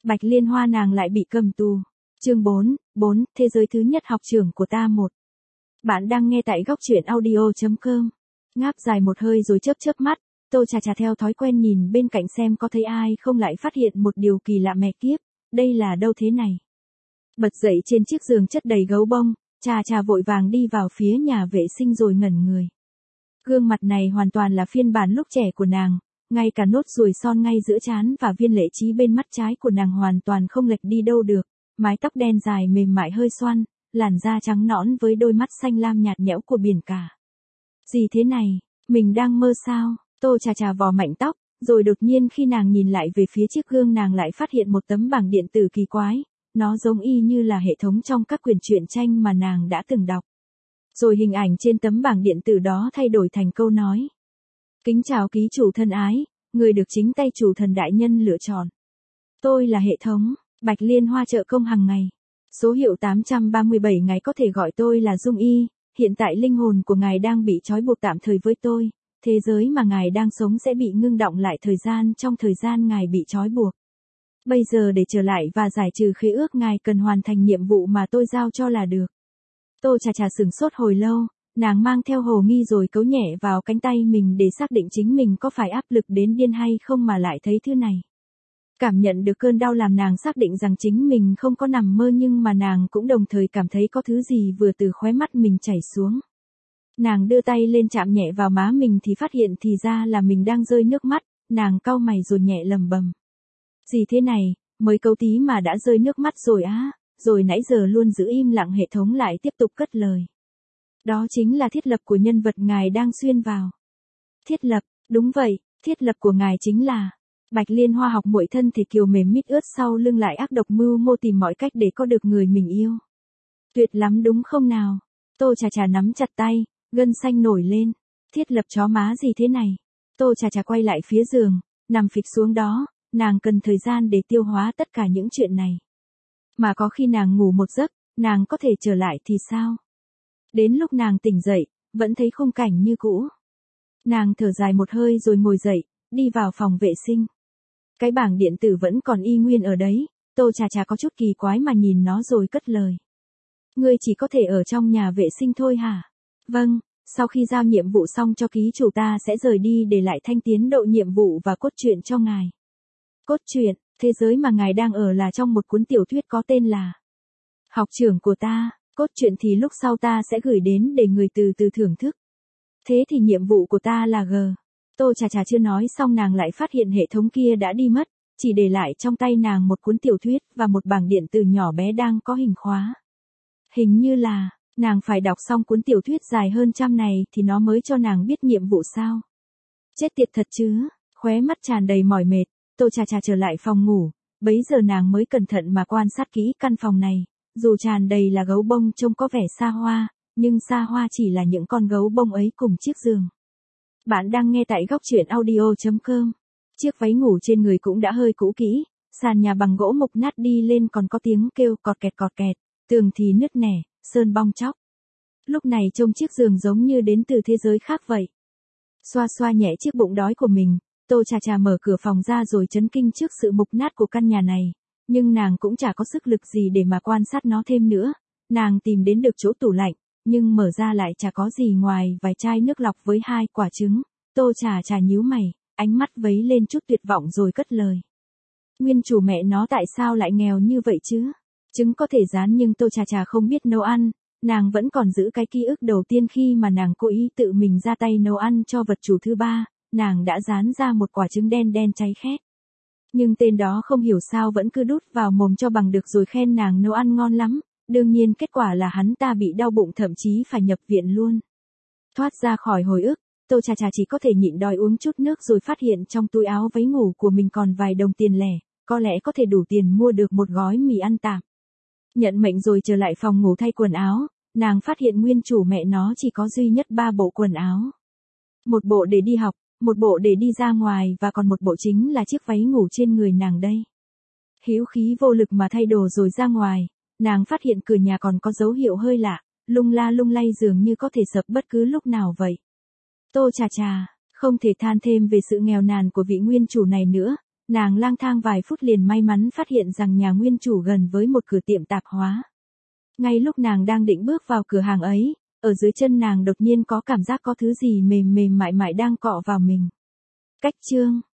Bạch Liên Hoa nàng lại bị cầm tù. Chương 4, thế giới thứ nhất học trưởng của ta 1. Bạn đang nghe tại góc truyện audio.com. Ngáp dài một hơi rồi chớp chớp mắt, Tô Trà Trà theo thói quen nhìn bên cạnh xem có thấy ai không, lại phát hiện một điều kỳ lạ mẹ kiếp, đây là đâu thế này. Bật dậy trên chiếc giường chất đầy gấu bông, Trà Trà vội vàng đi vào phía nhà vệ sinh rồi ngẩn người. Gương mặt này hoàn toàn là phiên bản lúc trẻ của nàng, ngay cả nốt ruồi son ngay giữa trán và viên lệ trí bên mắt trái của nàng hoàn toàn không lệch đi đâu được, mái tóc đen dài mềm mại hơi xoăn, làn da trắng nõn với đôi mắt xanh lam nhạt nhẽo của biển cả. Gì thế này, mình đang mơ sao? Tô Trà Trà vò mạnh tóc, rồi đột nhiên khi nàng nhìn lại về phía chiếc gương nàng lại phát hiện một tấm bảng điện tử kỳ quái, nó giống y như là hệ thống trong các quyển truyện tranh mà nàng đã từng đọc. Rồi hình ảnh trên tấm bảng điện tử đó thay đổi thành câu nói. Kính chào ký chủ thân ái, người được chính tay chủ thần đại nhân lựa chọn. Tôi là hệ thống, Bạch Liên Hoa trợ công hàng ngày. Số hiệu 837 ngài có thể gọi tôi là Dung Y, hiện tại linh hồn của ngài đang bị trói buộc tạm thời với tôi, thế giới mà ngài đang sống sẽ bị ngưng đọng lại thời gian trong thời gian ngài bị trói buộc. Bây giờ để trở lại và giải trừ khế ước ngài cần hoàn thành nhiệm vụ mà tôi giao cho là được. Tô Trà Trà sửng sốt hồi lâu, nàng mang theo hồ nghi rồi cấu nhẹ vào cánh tay mình để xác định chính mình có phải áp lực đến điên hay không mà lại thấy thứ này. Cảm nhận được cơn đau làm nàng xác định rằng chính mình không có nằm mơ, nhưng mà nàng cũng đồng thời cảm thấy có thứ gì vừa từ khóe mắt mình chảy xuống. Nàng đưa tay lên chạm nhẹ vào má mình thì phát hiện thì ra là mình đang rơi nước mắt, nàng cau mày rồi nhẹ lầm bầm. Gì thế này, mới câu tí mà đã rơi nước mắt rồi á, rồi nãy giờ luôn giữ im lặng hệ thống lại tiếp tục cất lời. Đó chính là thiết lập của nhân vật ngài đang xuyên vào. Thiết lập, đúng vậy, thiết lập của ngài chính là... Bạch Liên Hoa học muội thân thể kiều mềm mít ướt sau lưng lại ác độc mưu mô tìm mọi cách để có được người mình yêu. Tuyệt lắm đúng không nào? Tô Trà Trà nắm chặt tay, gân xanh nổi lên. Thiết lập chó má gì thế này? Tô Trà Trà quay lại phía giường, nằm phịch xuống đó, nàng cần thời gian để tiêu hóa tất cả những chuyện này. Mà có khi nàng ngủ một giấc, nàng có thể trở lại thì sao? Đến lúc nàng tỉnh dậy, vẫn thấy khung cảnh như cũ. Nàng thở dài một hơi rồi ngồi dậy, đi vào phòng vệ sinh. Cái bảng điện tử vẫn còn y nguyên ở đấy, Tô Trà Trà có chút kỳ quái mà nhìn nó rồi cất lời. Ngươi chỉ có thể ở trong nhà vệ sinh thôi hả? Vâng, sau khi giao nhiệm vụ xong cho ký chủ ta sẽ rời đi để lại thanh tiến độ nhiệm vụ và cốt truyện cho ngài. Cốt truyện, thế giới mà ngài đang ở là trong một cuốn tiểu thuyết có tên là Học trưởng của ta, cốt truyện thì lúc sau ta sẽ gửi đến để người từ từ thưởng thức. Thế thì nhiệm vụ của ta là G. Tô Trà Trà chưa nói xong nàng lại phát hiện hệ thống kia đã đi mất, chỉ để lại trong tay nàng một cuốn tiểu thuyết và một bảng điện tử nhỏ bé đang có hình khóa. Hình như là, nàng phải đọc xong cuốn tiểu thuyết dài hơn 100 này thì nó mới cho nàng biết nhiệm vụ sao. Chết tiệt thật chứ, khóe mắt tràn đầy mỏi mệt, Tô Trà Trà trở lại phòng ngủ, bấy giờ nàng mới cẩn thận mà quan sát kỹ căn phòng này, dù tràn đầy là gấu bông trông có vẻ xa hoa, nhưng xa hoa chỉ là những con gấu bông ấy cùng chiếc giường. Bạn đang nghe tại góc truyện audio.com. Chiếc váy ngủ trên người cũng đã hơi cũ kỹ, sàn nhà bằng gỗ mục nát đi lên còn có tiếng kêu cọt kẹt, tường thì nứt nẻ, sơn bong tróc. Lúc này trông chiếc giường giống như đến từ thế giới khác vậy. Xoa xoa nhẹ chiếc bụng đói của mình, Tô Trà Trà mở cửa phòng ra rồi chấn kinh trước sự mục nát của căn nhà này, nhưng nàng cũng chả có sức lực gì để mà quan sát nó thêm nữa. Nàng tìm đến được chỗ tủ lạnh, nhưng mở ra lại chả có gì ngoài vài chai nước lọc với 2 quả trứng. Tô Trà Trà nhíu mày, ánh mắt vấy lên chút tuyệt vọng rồi cất lời. Nguyên chủ mẹ nó tại sao lại nghèo như vậy chứ? Trứng có thể rán nhưng Tô Trà Trà không biết nấu ăn, nàng vẫn còn giữ cái ký ức đầu tiên khi mà nàng cố ý tự mình ra tay nấu ăn cho vật chủ thứ ba, nàng đã rán ra một quả trứng đen đen cháy khét. Nhưng tên đó không hiểu sao vẫn cứ đút vào mồm cho bằng được rồi khen nàng nấu ăn ngon lắm. Đương nhiên kết quả là hắn ta bị đau bụng thậm chí phải nhập viện luôn. Thoát ra khỏi hồi ức, Tô Trà Trà chỉ có thể nhịn đòi uống chút nước rồi phát hiện trong túi áo váy ngủ của mình còn vài đồng tiền lẻ, có lẽ có thể đủ tiền mua được một gói mì ăn tạm. Nhận mệnh rồi trở lại phòng ngủ thay quần áo, nàng phát hiện nguyên chủ mẹ nó chỉ có duy nhất 3 bộ quần áo. Một bộ để đi học, một bộ để đi ra ngoài và còn một bộ chính là chiếc váy ngủ trên người nàng đây. Hữu khí vô lực mà thay đồ rồi ra ngoài. Nàng phát hiện cửa nhà còn có dấu hiệu hơi lạ, lung la lung lay dường như có thể sập bất cứ lúc nào vậy. Tô Trà Trà, không thể than thêm về sự nghèo nàn của vị nguyên chủ này nữa, Nàng lang thang vài phút liền may mắn phát hiện rằng nhà nguyên chủ gần với một cửa tiệm tạp hóa. Ngay lúc nàng đang định bước vào cửa hàng ấy, ở dưới chân nàng đột nhiên có cảm giác có thứ gì mềm mềm mại mại đang cọ vào mình. Cách chương